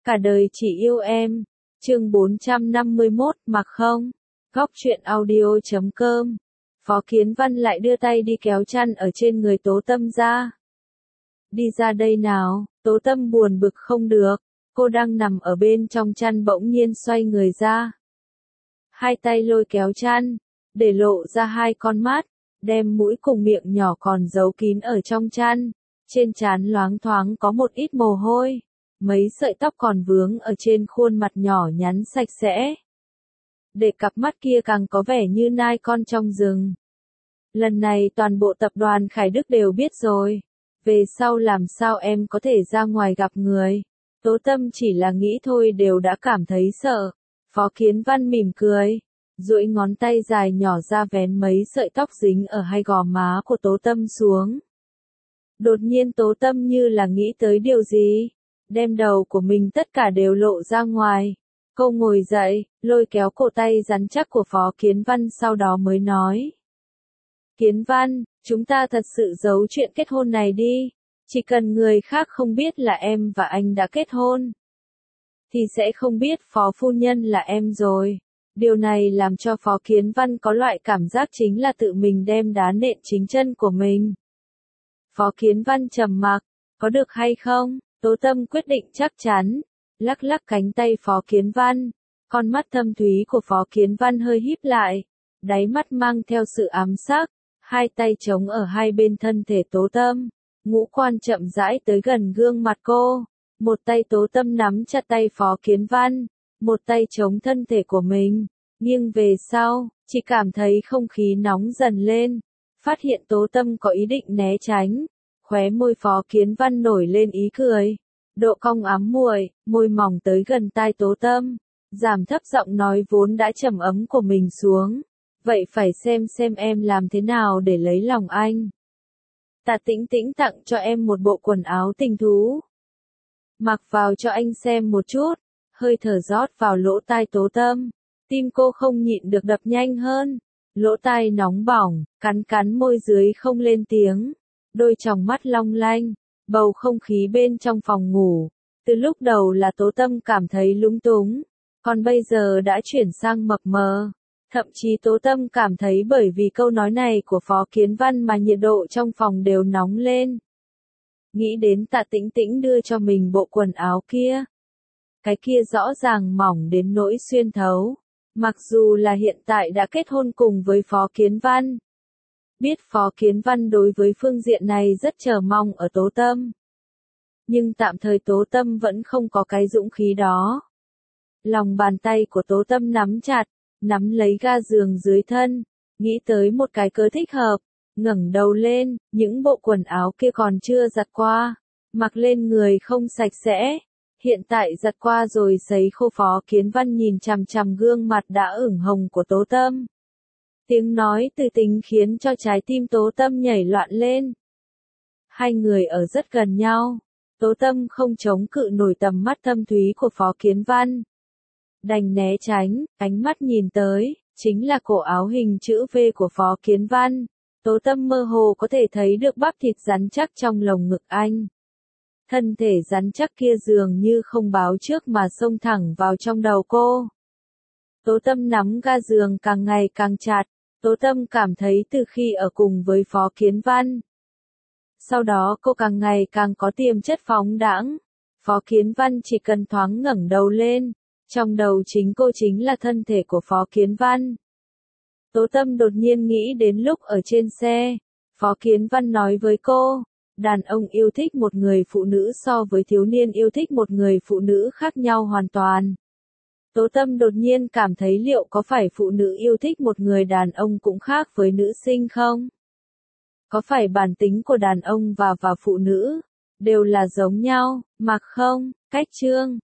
Cả đời chỉ yêu em. Chương 451, mặc không? Góc truyện audio.com. Phó Kiến Văn lại đưa tay đi kéo chăn ở trên người Tố Tâm ra. Đi ra đây nào, Tố Tâm buồn bực không được, cô đang nằm ở bên trong chăn bỗng nhiên xoay người ra. Hai tay lôi kéo chăn, để lộ ra hai con mắt, đem mũi cùng miệng nhỏ còn giấu kín ở trong chăn, trên trán loáng thoáng có một ít mồ hôi, mấy sợi tóc còn vướng ở trên khuôn mặt nhỏ nhắn sạch sẽ. Để cặp mắt kia càng có vẻ như nai con trong rừng. Lần này toàn bộ tập đoàn Khải Đức đều biết rồi, về sau làm sao em có thể ra ngoài gặp người. Tố Tâm chỉ là nghĩ thôi đều đã cảm thấy sợ. Phó Kiến Văn mỉm cười, duỗi ngón tay dài nhỏ ra vén mấy sợi tóc dính ở hai gò má của Tố Tâm xuống. Đột nhiên Tố Tâm như là nghĩ tới điều gì, đem đầu của mình tất cả đều lộ ra ngoài. Cô ngồi dậy, lôi kéo cổ tay rắn chắc của Phó Kiến Văn sau đó mới nói. Kiến Văn, chúng ta thật sự giấu chuyện kết hôn này đi, chỉ cần người khác không biết là em và anh đã kết hôn, thì sẽ không biết Phó Phu Nhân là em rồi. Điều này làm cho Phó Kiến Văn có loại cảm giác chính là tự mình đem đá nện chính chân của mình. Phó Kiến Văn trầm mặc, có được hay không? Tố Tâm quyết định chắc chắn, lắc lắc cánh tay Phó Kiến Văn, con mắt thâm thúy của Phó Kiến Văn hơi híp lại, đáy mắt mang theo sự ám sắc, hai tay chống ở hai bên thân thể Tố Tâm, ngũ quan chậm rãi tới gần gương mặt cô, một tay Tố Tâm nắm chặt tay Phó Kiến Văn, một tay chống thân thể của mình, nghiêng về sau, chỉ cảm thấy không khí nóng dần lên, phát hiện Tố Tâm có ý định né tránh, khóe môi Phó Kiến Văn nổi lên ý cười. Độ cong ám muội, môi mỏng tới gần tai Tố Tâm, giảm thấp giọng nói vốn đã trầm ấm của mình xuống. Vậy phải xem em làm thế nào để lấy lòng anh. Tạ Tĩnh Tĩnh tặng cho em một bộ quần áo tình thú. Mặc vào cho anh xem một chút, hơi thở rót vào lỗ tai Tố Tâm. Tim cô không nhịn được đập nhanh hơn. Lỗ tai nóng bỏng, cắn môi dưới không lên tiếng. Đôi tròng mắt long lanh. Bầu không khí bên trong phòng ngủ, từ lúc đầu là Tố Tâm cảm thấy lúng túng, còn bây giờ đã chuyển sang mập mờ. Thậm chí Tố Tâm cảm thấy bởi vì câu nói này của Phó Kiến Văn mà nhiệt độ trong phòng đều nóng lên. Nghĩ đến Tạ Tĩnh Tĩnh đưa cho mình bộ quần áo kia. Cái kia rõ ràng mỏng đến nỗi xuyên thấu. Mặc dù là hiện tại đã kết hôn cùng với Phó Kiến Văn. Biết Phó Kiến Văn đối với phương diện này rất chờ mong ở Tố Tâm. Nhưng tạm thời Tố Tâm vẫn không có cái dũng khí đó. Lòng bàn tay của Tố Tâm nắm chặt, nắm lấy ga giường dưới thân, nghĩ tới một cái cớ thích hợp, ngẩng đầu lên, những bộ quần áo kia còn chưa giặt qua, mặc lên người không sạch sẽ. Hiện tại giặt qua rồi sấy khô. Phó Kiến Văn nhìn chằm chằm gương mặt đã ửng hồng của Tố Tâm. Tiếng nói từ tính khiến cho trái tim Tố Tâm nhảy loạn lên. Hai người ở rất gần nhau. Tố Tâm không chống cự nổi tầm mắt thâm thúy của Phó Kiến Văn. Đành né tránh, ánh mắt nhìn tới, chính là cổ áo hình chữ V của Phó Kiến Văn. Tố Tâm mơ hồ có thể thấy được bắp thịt rắn chắc trong lồng ngực anh. Thân thể rắn chắc kia dường như không báo trước mà xông thẳng vào trong đầu cô. Tố Tâm nắm ga giường càng ngày càng chặt. Tố Tâm cảm thấy từ khi ở cùng với Phó Kiến Văn. Sau đó cô càng ngày càng có tiềm chất phóng đãng. Phó Kiến Văn chỉ cần thoáng ngẩng đầu lên. Trong đầu chính cô chính là thân thể của Phó Kiến Văn. Tố Tâm đột nhiên nghĩ đến lúc ở trên xe. Phó Kiến Văn nói với cô. Đàn ông yêu thích một người phụ nữ so với thiếu niên yêu thích một người phụ nữ khác nhau hoàn toàn. Tố Tâm đột nhiên cảm thấy liệu có phải phụ nữ yêu thích một người đàn ông cũng khác với nữ sinh không? Có phải bản tính của đàn ông và phụ nữ đều là giống nhau, mặc không? Cách chương